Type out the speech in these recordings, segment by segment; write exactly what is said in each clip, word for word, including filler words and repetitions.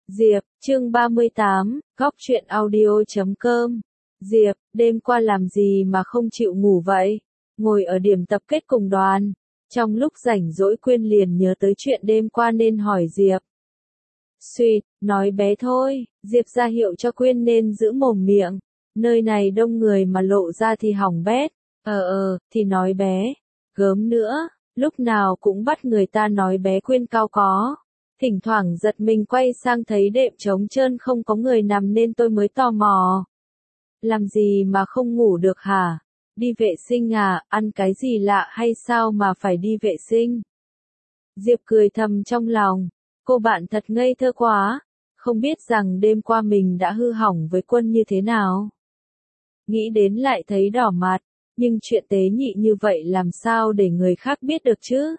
Diệp, chương ba mươi tám, góc truyện audio chấm com. Diệp, đêm qua làm gì mà không chịu ngủ vậy? Ngồi ở điểm tập kết cùng đoàn. Trong lúc rảnh rỗi Quyên liền nhớ tới chuyện đêm qua nên hỏi Diệp. Xuyệt, nói bé thôi, Diệp ra hiệu cho Quyên nên giữ mồm miệng. Nơi này đông người mà lộ ra thì hỏng bét. Ờ ờ, thì nói bé. Gớm nữa, lúc nào cũng bắt người ta nói bé. Quyên cao có. Thỉnh thoảng giật mình quay sang thấy đệm trống trơn không có người nằm nên tôi mới tò mò. Làm gì mà không ngủ được hả? Đi vệ sinh à, ăn cái gì lạ hay sao mà phải đi vệ sinh? Diệp cười thầm trong lòng, cô bạn thật ngây thơ quá, không biết rằng đêm qua mình đã hư hỏng với Quân như thế nào. Nghĩ đến lại thấy đỏ mặt, nhưng chuyện tế nhị như vậy làm sao để người khác biết được chứ?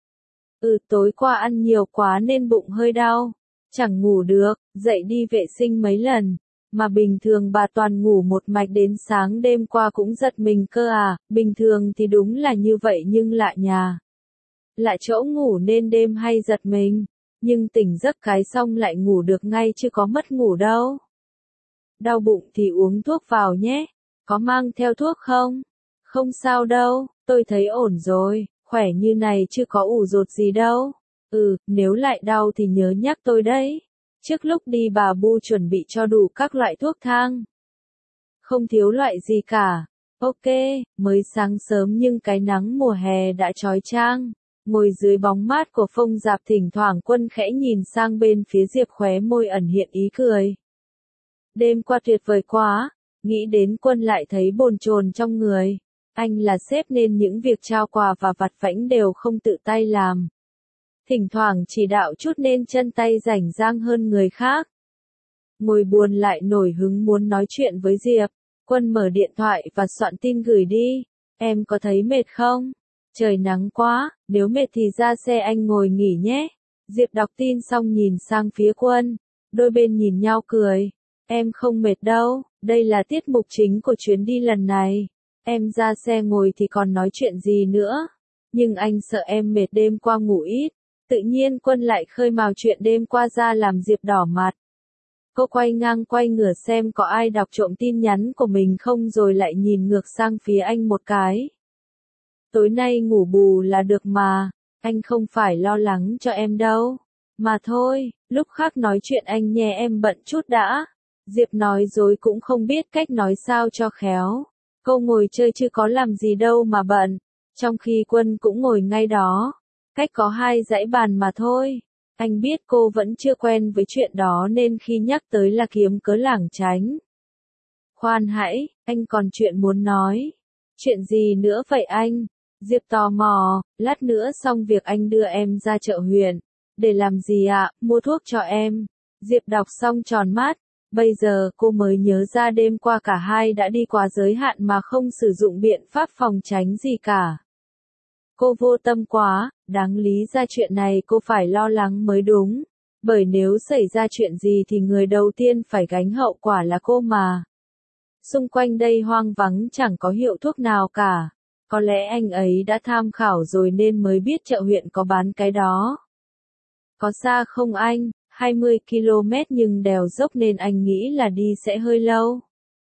Ừ, tối qua ăn nhiều quá nên bụng hơi đau, chẳng ngủ được, dậy đi vệ sinh mấy lần, mà bình thường bà toàn ngủ một mạch đến sáng. Đêm qua cũng giật mình cơ à, bình thường thì đúng là như vậy nhưng lạ nhà. Lạ chỗ ngủ nên đêm hay giật mình, nhưng tỉnh giấc cái xong lại ngủ được ngay chứ có mất ngủ đâu. Đau bụng thì uống thuốc vào nhé, có mang theo thuốc không? Không sao đâu, tôi thấy ổn rồi. Khỏe như này chứ có ủ rột gì đâu. Ừ, nếu lại đau thì nhớ nhắc tôi đấy. Trước lúc đi bà Bu chuẩn bị cho đủ các loại thuốc thang. Không thiếu loại gì cả. Ok, mới sáng sớm nhưng cái nắng mùa hè đã chói chang. Ngồi dưới bóng mát của phông rạp thỉnh thoảng Quân khẽ nhìn sang bên phía Diệp, khóe môi ẩn hiện ý cười. Đêm qua tuyệt vời quá, nghĩ đến Quân lại thấy bồn chồn trong người. Anh là sếp nên những việc trao quà và vặt vãnh đều không tự tay làm. Thỉnh thoảng chỉ đạo chút nên chân tay rảnh rang hơn người khác. Ngồi buồn lại nổi hứng muốn nói chuyện với Diệp. Quân mở điện thoại và soạn tin gửi đi. Em có thấy mệt không? Trời nắng quá, nếu mệt thì ra xe anh ngồi nghỉ nhé. Diệp đọc tin xong nhìn sang phía Quân. Đôi bên nhìn nhau cười. Em không mệt đâu, đây là tiết mục chính của chuyến đi lần này. Em ra xe ngồi thì còn nói chuyện gì nữa. Nhưng anh sợ em mệt, đêm qua ngủ ít. Tự nhiên Quân lại khơi mào chuyện đêm qua ra làm Diệp đỏ mặt. Cô quay ngang quay ngửa xem có ai đọc trộm tin nhắn của mình không rồi lại nhìn ngược sang phía anh một cái. Tối nay ngủ bù là được mà, anh không phải lo lắng cho em đâu. Mà thôi, lúc khác nói chuyện anh nhé, em bận chút đã. Diệp nói dối cũng không biết cách nói sao cho khéo. Cô ngồi chơi chứ có làm gì đâu mà bận, trong khi Quân cũng ngồi ngay đó, cách có hai dãy bàn mà thôi. Anh biết cô vẫn chưa quen với chuyện đó nên khi nhắc tới là kiếm cớ lảng tránh. Khoan hãy, anh còn chuyện muốn nói. Chuyện gì nữa vậy anh? Diệp tò mò, lát nữa xong việc anh đưa em ra chợ huyện. Để làm gì ạ? Mua thuốc cho em. Diệp đọc xong tròn mắt. Bây giờ cô mới nhớ ra đêm qua cả hai đã đi quá giới hạn mà không sử dụng biện pháp phòng tránh gì cả. Cô vô tâm quá, đáng lý ra chuyện này cô phải lo lắng mới đúng. Bởi nếu xảy ra chuyện gì thì người đầu tiên phải gánh hậu quả là cô mà. Xung quanh đây hoang vắng chẳng có hiệu thuốc nào cả. Có lẽ anh ấy đã tham khảo rồi nên mới biết chợ huyện có bán cái đó. Có xa không anh? hai mươi ki lô mét nhưng đèo dốc nên anh nghĩ là đi sẽ hơi lâu.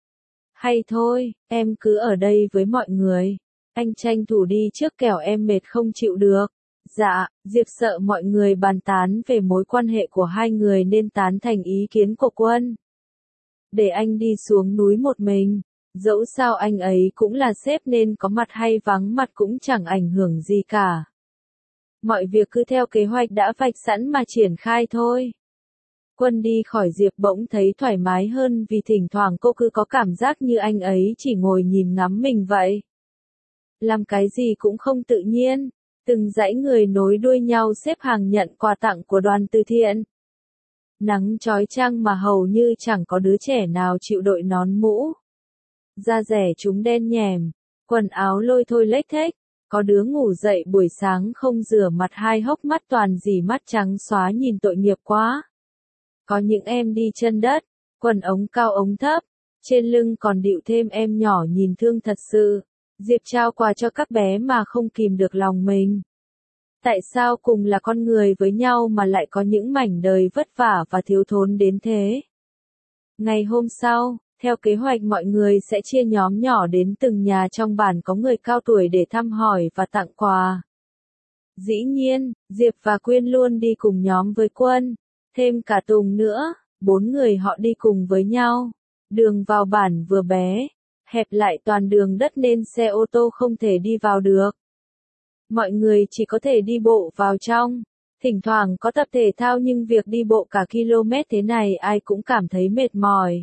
Hay thôi, em cứ ở đây với mọi người. Anh tranh thủ đi trước kẻo em mệt không chịu được. Dạ, Diệp sợ mọi người bàn tán về mối quan hệ của hai người nên tán thành ý kiến của Quân. Để anh đi xuống núi một mình. Dẫu sao anh ấy cũng là sếp nên có mặt hay vắng mặt cũng chẳng ảnh hưởng gì cả. Mọi việc cứ theo kế hoạch đã vạch sẵn mà triển khai thôi. Quân đi khỏi Diệp bỗng thấy thoải mái hơn vì thỉnh thoảng cô cứ có cảm giác như anh ấy chỉ ngồi nhìn ngắm mình vậy. Làm cái gì cũng không tự nhiên, từng dãy người nối đuôi nhau xếp hàng nhận quà tặng của đoàn từ thiện. Nắng chói chang mà hầu như chẳng có đứa trẻ nào chịu đội nón mũ. Da rẻ chúng đen nhèm, quần áo lôi thôi lếch thếch, có đứa ngủ dậy buổi sáng không rửa mặt hai hốc mắt toàn dì mắt trắng xóa nhìn tội nghiệp quá. Có những em đi chân đất, quần ống cao ống thấp, trên lưng còn địu thêm em nhỏ nhìn thương thật sự. Diệp trao quà cho các bé mà không kìm được lòng mình. Tại sao cùng là con người với nhau mà lại có những mảnh đời vất vả và thiếu thốn đến thế? Ngày hôm sau, theo kế hoạch mọi người sẽ chia nhóm nhỏ đến từng nhà trong bản có người cao tuổi để thăm hỏi và tặng quà. Dĩ nhiên, Diệp và Quyên luôn đi cùng nhóm với Quân, thêm cả Tùng nữa, bốn người họ đi cùng với nhau. Đường vào bản vừa bé, hẹp lại toàn đường đất nên xe ô tô không thể đi vào được. Mọi người chỉ có thể đi bộ vào trong. Thỉnh thoảng có tập thể thao nhưng việc đi bộ cả km thế này ai cũng cảm thấy mệt mỏi.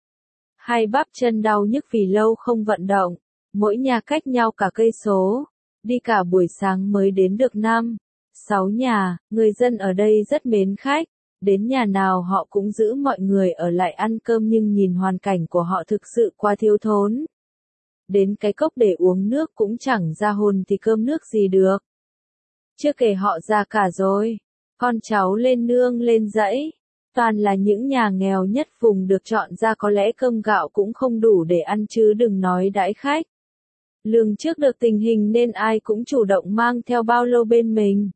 Hai bắp chân đau nhức vì lâu không vận động, mỗi nhà cách nhau cả cây số, đi cả buổi sáng mới đến được năm, sáu nhà, người dân ở đây rất mến khách, đến nhà nào họ cũng giữ mọi người ở lại ăn cơm nhưng nhìn hoàn cảnh của họ thực sự quá thiếu thốn. Đến cái cốc để uống nước cũng chẳng ra hồn thì cơm nước gì được. Chưa kể họ già cả rồi, con cháu lên nương lên dãy, toàn là những nhà nghèo nhất vùng được chọn ra có lẽ cơm gạo cũng không đủ để ăn chứ đừng nói đãi khách. Lường trước được tình hình nên ai cũng chủ động mang theo bao lô bên mình.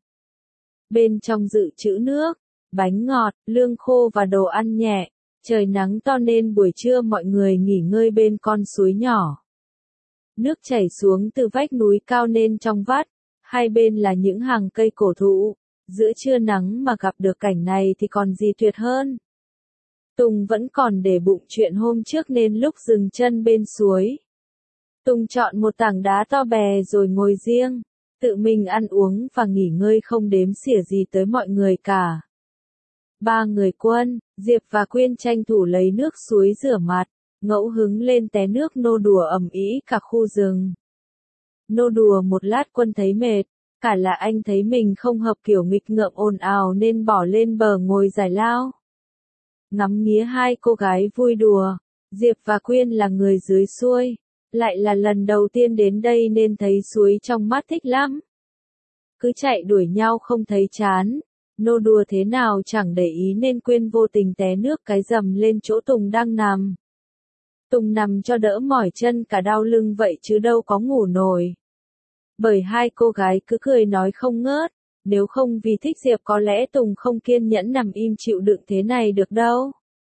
Bên trong dự trữ nước, bánh ngọt, lương khô và đồ ăn nhẹ, trời nắng to nên buổi trưa mọi người nghỉ ngơi bên con suối nhỏ. Nước chảy xuống từ vách núi cao nên trong vắt, hai bên là những hàng cây cổ thụ, giữa trưa nắng mà gặp được cảnh này thì còn gì tuyệt hơn. Tùng vẫn còn để bụng chuyện hôm trước nên lúc dừng chân bên suối, Tùng chọn một tảng đá to bè rồi ngồi riêng, tự mình ăn uống và nghỉ ngơi không đếm xỉa gì tới mọi người cả. Ba người Quân, Diệp và Quyên tranh thủ lấy nước suối rửa mặt, ngẫu hứng lên té nước nô đùa ầm ĩ cả khu rừng. Nô đùa một lát Quân thấy mệt, cả là anh thấy mình không hợp kiểu nghịch ngợm ồn ào nên bỏ lên bờ ngồi giải lao. Ngắm nghía hai cô gái vui đùa, Diệp và Quyên là người dưới xuôi, lại là lần đầu tiên đến đây nên thấy suối trong mát thích lắm. Cứ chạy đuổi nhau không thấy chán, nô đùa thế nào chẳng để ý nên Quyên vô tình té nước cái rầm lên chỗ Tùng đang nằm. Tùng nằm cho đỡ mỏi chân cả đau lưng vậy chứ đâu có ngủ nổi. Bởi hai cô gái cứ cười nói không ngớt, nếu không vì thích Diệp có lẽ Tùng không kiên nhẫn nằm im chịu đựng thế này được đâu.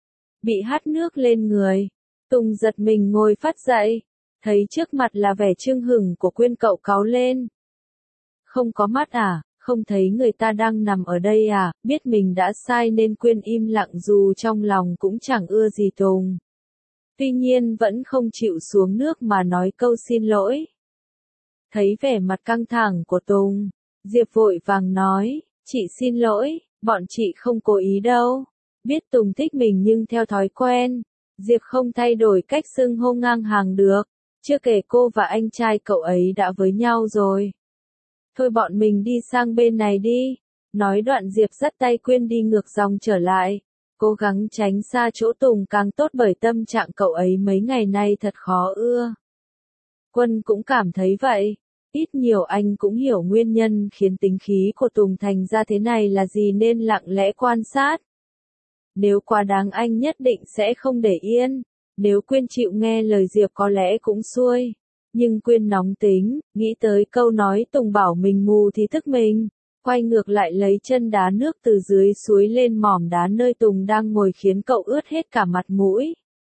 Bị hắt nước lên người, Tùng giật mình ngồi phát dậy, thấy trước mặt là vẻ chưng hửng của Quyên cậu cáu lên. Không có mắt à, không thấy người ta đang nằm ở đây à, biết mình đã sai nên Quyên im lặng dù trong lòng cũng chẳng ưa gì Tùng. Tuy nhiên vẫn không chịu xuống nước mà nói câu xin lỗi. Thấy vẻ mặt căng thẳng của Tùng, Diệp vội vàng nói, chị xin lỗi, bọn chị không cố ý đâu. Biết Tùng thích mình nhưng theo thói quen, Diệp không thay đổi cách xưng hô ngang hàng được, chưa kể cô và anh trai cậu ấy đã với nhau rồi. Thôi bọn mình đi sang bên này đi. Nói đoạn Diệp dắt tay Quyên đi ngược dòng trở lại, cố gắng tránh xa chỗ Tùng càng tốt bởi tâm trạng cậu ấy mấy ngày nay thật khó ưa. Quân cũng cảm thấy vậy, ít nhiều anh cũng hiểu nguyên nhân khiến tính khí của Tùng thành ra thế này là gì nên lặng lẽ quan sát. Nếu quá đáng anh nhất định sẽ không để yên, nếu Quyên chịu nghe lời Diệp có lẽ cũng xuôi. Nhưng Quyên nóng tính, nghĩ tới câu nói Tùng bảo mình mù thì thức mình, quay ngược lại lấy chân đá nước từ dưới suối lên mỏm đá nơi Tùng đang ngồi khiến cậu ướt hết cả mặt mũi.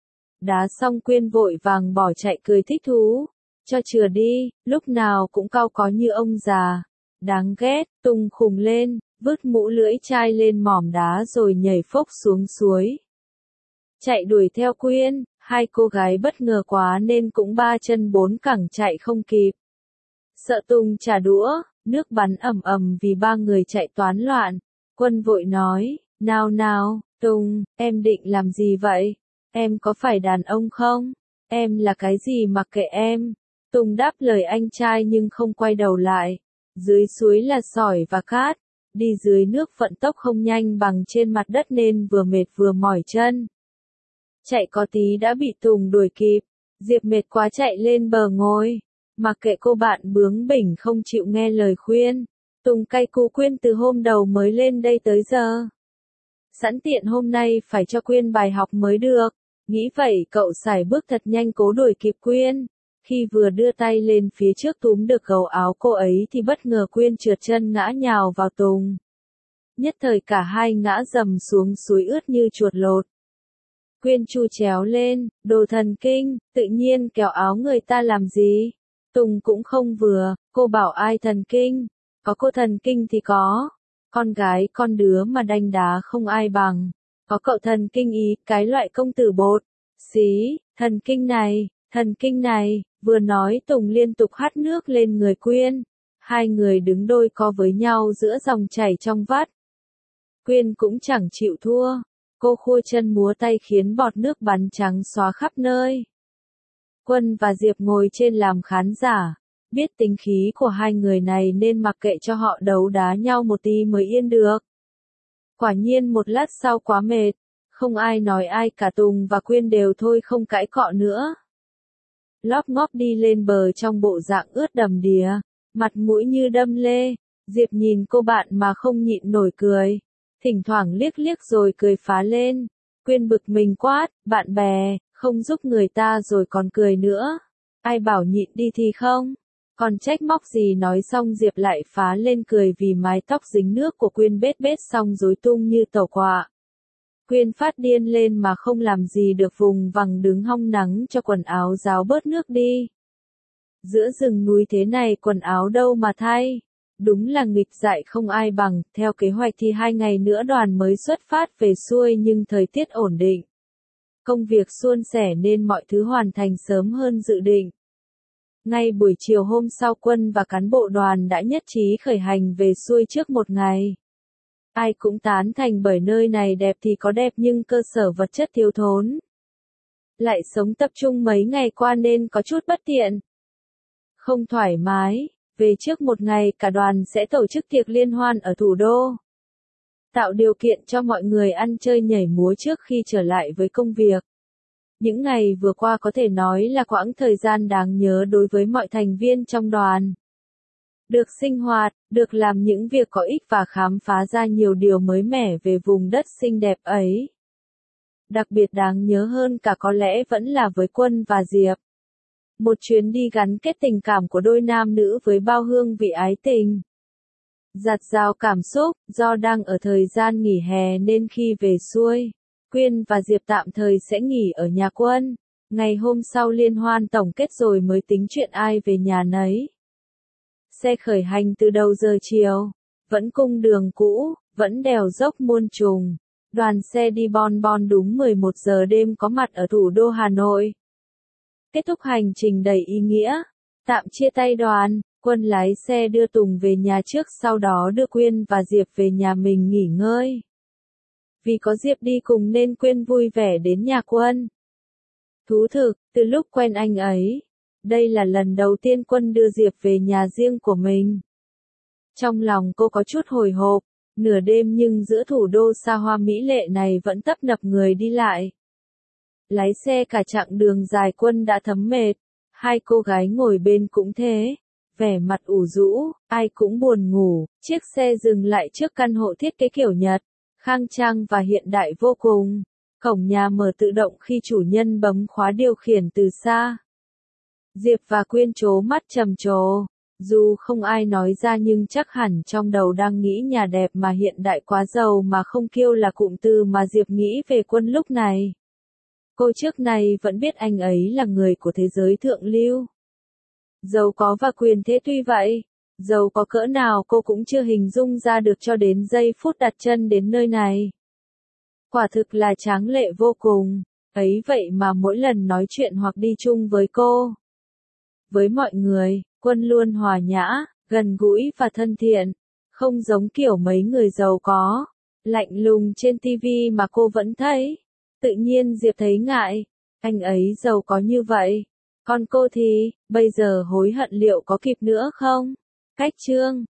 Đá xong Quyên vội vàng bỏ chạy cười thích thú, cho chừa đi, lúc nào cũng cau có như ông già. Đáng ghét, Tùng khùng lên, vứt mũ lưỡi chai lên mỏm đá rồi nhảy phốc xuống suối. Chạy đuổi theo Quyên. Hai cô gái bất ngờ quá nên cũng ba chân bốn cẳng chạy không kịp. Sợ Tùng trả đũa, nước bắn ầm ầm vì ba người chạy toán loạn. Quân vội nói, nào nào, Tùng, em định làm gì vậy? Em có phải đàn ông không? Em là cái gì mặc kệ em? Tùng đáp lời anh trai nhưng không quay đầu lại. Dưới suối là sỏi và cát, đi dưới nước vận tốc không nhanh bằng trên mặt đất nên vừa mệt vừa mỏi chân. Chạy có tí đã bị Tùng đuổi kịp, Diệp mệt quá chạy lên bờ ngồi, mặc kệ cô bạn bướng bỉnh không chịu nghe lời khuyên. Tùng cay cú Quyên từ hôm đầu mới lên đây tới giờ. Sẵn tiện hôm nay phải cho Quyên bài học mới được, nghĩ vậy cậu sải bước thật nhanh cố đuổi kịp Quyên. Khi vừa đưa tay lên phía trước túm được gấu áo cô ấy thì bất ngờ Quyên trượt chân ngã nhào vào Tùng. Nhất thời cả hai ngã dầm xuống suối ướt như chuột lột. Quyên chu chéo lên, đồ thần kinh, tự nhiên kéo áo người ta làm gì? Tùng cũng không vừa, cô bảo ai thần kinh? Có cô thần kinh thì có. Con gái con đứa mà đanh đá không ai bằng. Có cậu thần kinh ý, cái loại công tử bột. Xí, thần kinh này, thần kinh này, vừa nói Tùng liên tục hắt nước lên người Quyên. Hai người đứng đôi co với nhau giữa dòng chảy trong vắt. Quyên cũng chẳng chịu thua. Cô khua chân múa tay khiến bọt nước bắn trắng xóa khắp nơi. Quân và Diệp ngồi trên làm khán giả. Biết tính khí của hai người này nên mặc kệ cho họ đấu đá nhau một tí mới yên được. Quả nhiên một lát sau quá mệt. Không ai nói ai cả, Tùng và Quyên đều thôi không cãi cọ nữa. Lóp ngóp đi lên bờ trong bộ dạng ướt đầm đìa. Mặt mũi như đâm lê. Diệp nhìn cô bạn mà không nhịn nổi cười. Thỉnh thoảng liếc liếc rồi cười phá lên. Quyên bực mình quát, bạn bè, không giúp người ta rồi còn cười nữa. Ai bảo nhịn đi thì không? Còn trách móc gì? Nói xong Diệp lại phá lên cười vì mái tóc dính nước của Quyên bết bết xong rối tung như tàu quạ. Quyên phát điên lên mà không làm gì được, vùng vằng đứng hong nắng cho quần áo ráo bớt nước đi. Giữa rừng núi thế này quần áo đâu mà thay? Đúng là nghịch dại không ai bằng. Theo kế hoạch thì hai ngày nữa đoàn mới xuất phát về xuôi nhưng thời tiết ổn định. Công việc suôn sẻ nên mọi thứ hoàn thành sớm hơn dự định. Ngay buổi chiều hôm sau Quân và cán bộ đoàn đã nhất trí khởi hành về xuôi trước một ngày. Ai cũng tán thành bởi nơi này đẹp thì có đẹp nhưng cơ sở vật chất thiếu thốn. Lại sống tập trung mấy ngày qua nên có chút bất tiện. Không thoải mái. Về trước một ngày cả đoàn sẽ tổ chức tiệc liên hoan ở thủ đô. Tạo điều kiện cho mọi người ăn chơi nhảy múa trước khi trở lại với công việc. Những ngày vừa qua có thể nói là quãng thời gian đáng nhớ đối với mọi thành viên trong đoàn. Được sinh hoạt, được làm những việc có ích và khám phá ra nhiều điều mới mẻ về vùng đất xinh đẹp ấy. Đặc biệt đáng nhớ hơn cả có lẽ vẫn là với Quân và Diệp. Một chuyến đi gắn kết tình cảm của đôi nam nữ với bao hương vị ái tình. Dạt dào cảm xúc, do đang ở thời gian nghỉ hè nên khi về xuôi, Quyên và Diệp tạm thời sẽ nghỉ ở nhà Quân. Ngày hôm sau liên hoan tổng kết rồi mới tính chuyện ai về nhà nấy. Xe khởi hành từ đầu giờ chiều, vẫn cung đường cũ, vẫn đèo dốc muôn trùng. Đoàn xe đi bon bon đúng mười một giờ đêm có mặt ở thủ đô Hà Nội. Kết thúc hành trình đầy ý nghĩa, tạm chia tay đoàn, Quân lái xe đưa Tùng về nhà trước, sau đó đưa Quyên và Diệp về nhà mình nghỉ ngơi. Vì có Diệp đi cùng nên Quyên vui vẻ đến nhà Quân. Thú thực, từ lúc quen anh ấy, đây là lần đầu tiên Quân đưa Diệp về nhà riêng của mình. Trong lòng cô có chút hồi hộp, nửa đêm nhưng giữa thủ đô xa hoa mỹ lệ này vẫn tấp nập người đi lại. Lái xe cả chặng đường dài Quân đã thấm mệt, hai cô gái ngồi bên cũng thế, vẻ mặt ủ rũ, ai cũng buồn ngủ. Chiếc xe dừng lại trước căn hộ thiết kế kiểu Nhật, khang trang và hiện đại vô cùng. Cổng nhà mở tự động khi chủ nhân bấm khóa điều khiển từ xa. Diệp và Quyên trố mắt trầm trồ, dù không ai nói ra nhưng chắc hẳn trong đầu đang nghĩ nhà đẹp mà hiện đại quá giàu mà không kiêu là cụm từ mà Diệp nghĩ về Quân lúc này. Cô trước này vẫn biết anh ấy là người của thế giới thượng lưu. Giàu có và quyền thế, tuy vậy, giàu có cỡ nào cô cũng chưa hình dung ra được cho đến giây phút đặt chân đến nơi này. Quả thực là tráng lệ vô cùng, ấy vậy mà mỗi lần nói chuyện hoặc đi chung với cô. Với mọi người, Quân luôn hòa nhã, gần gũi và thân thiện, không giống kiểu mấy người giàu có, lạnh lùng trên tivi mà cô vẫn thấy. Tự nhiên Diệp thấy ngại, anh ấy giàu có như vậy, còn cô thì, bây giờ hối hận liệu có kịp nữa không? Cách chương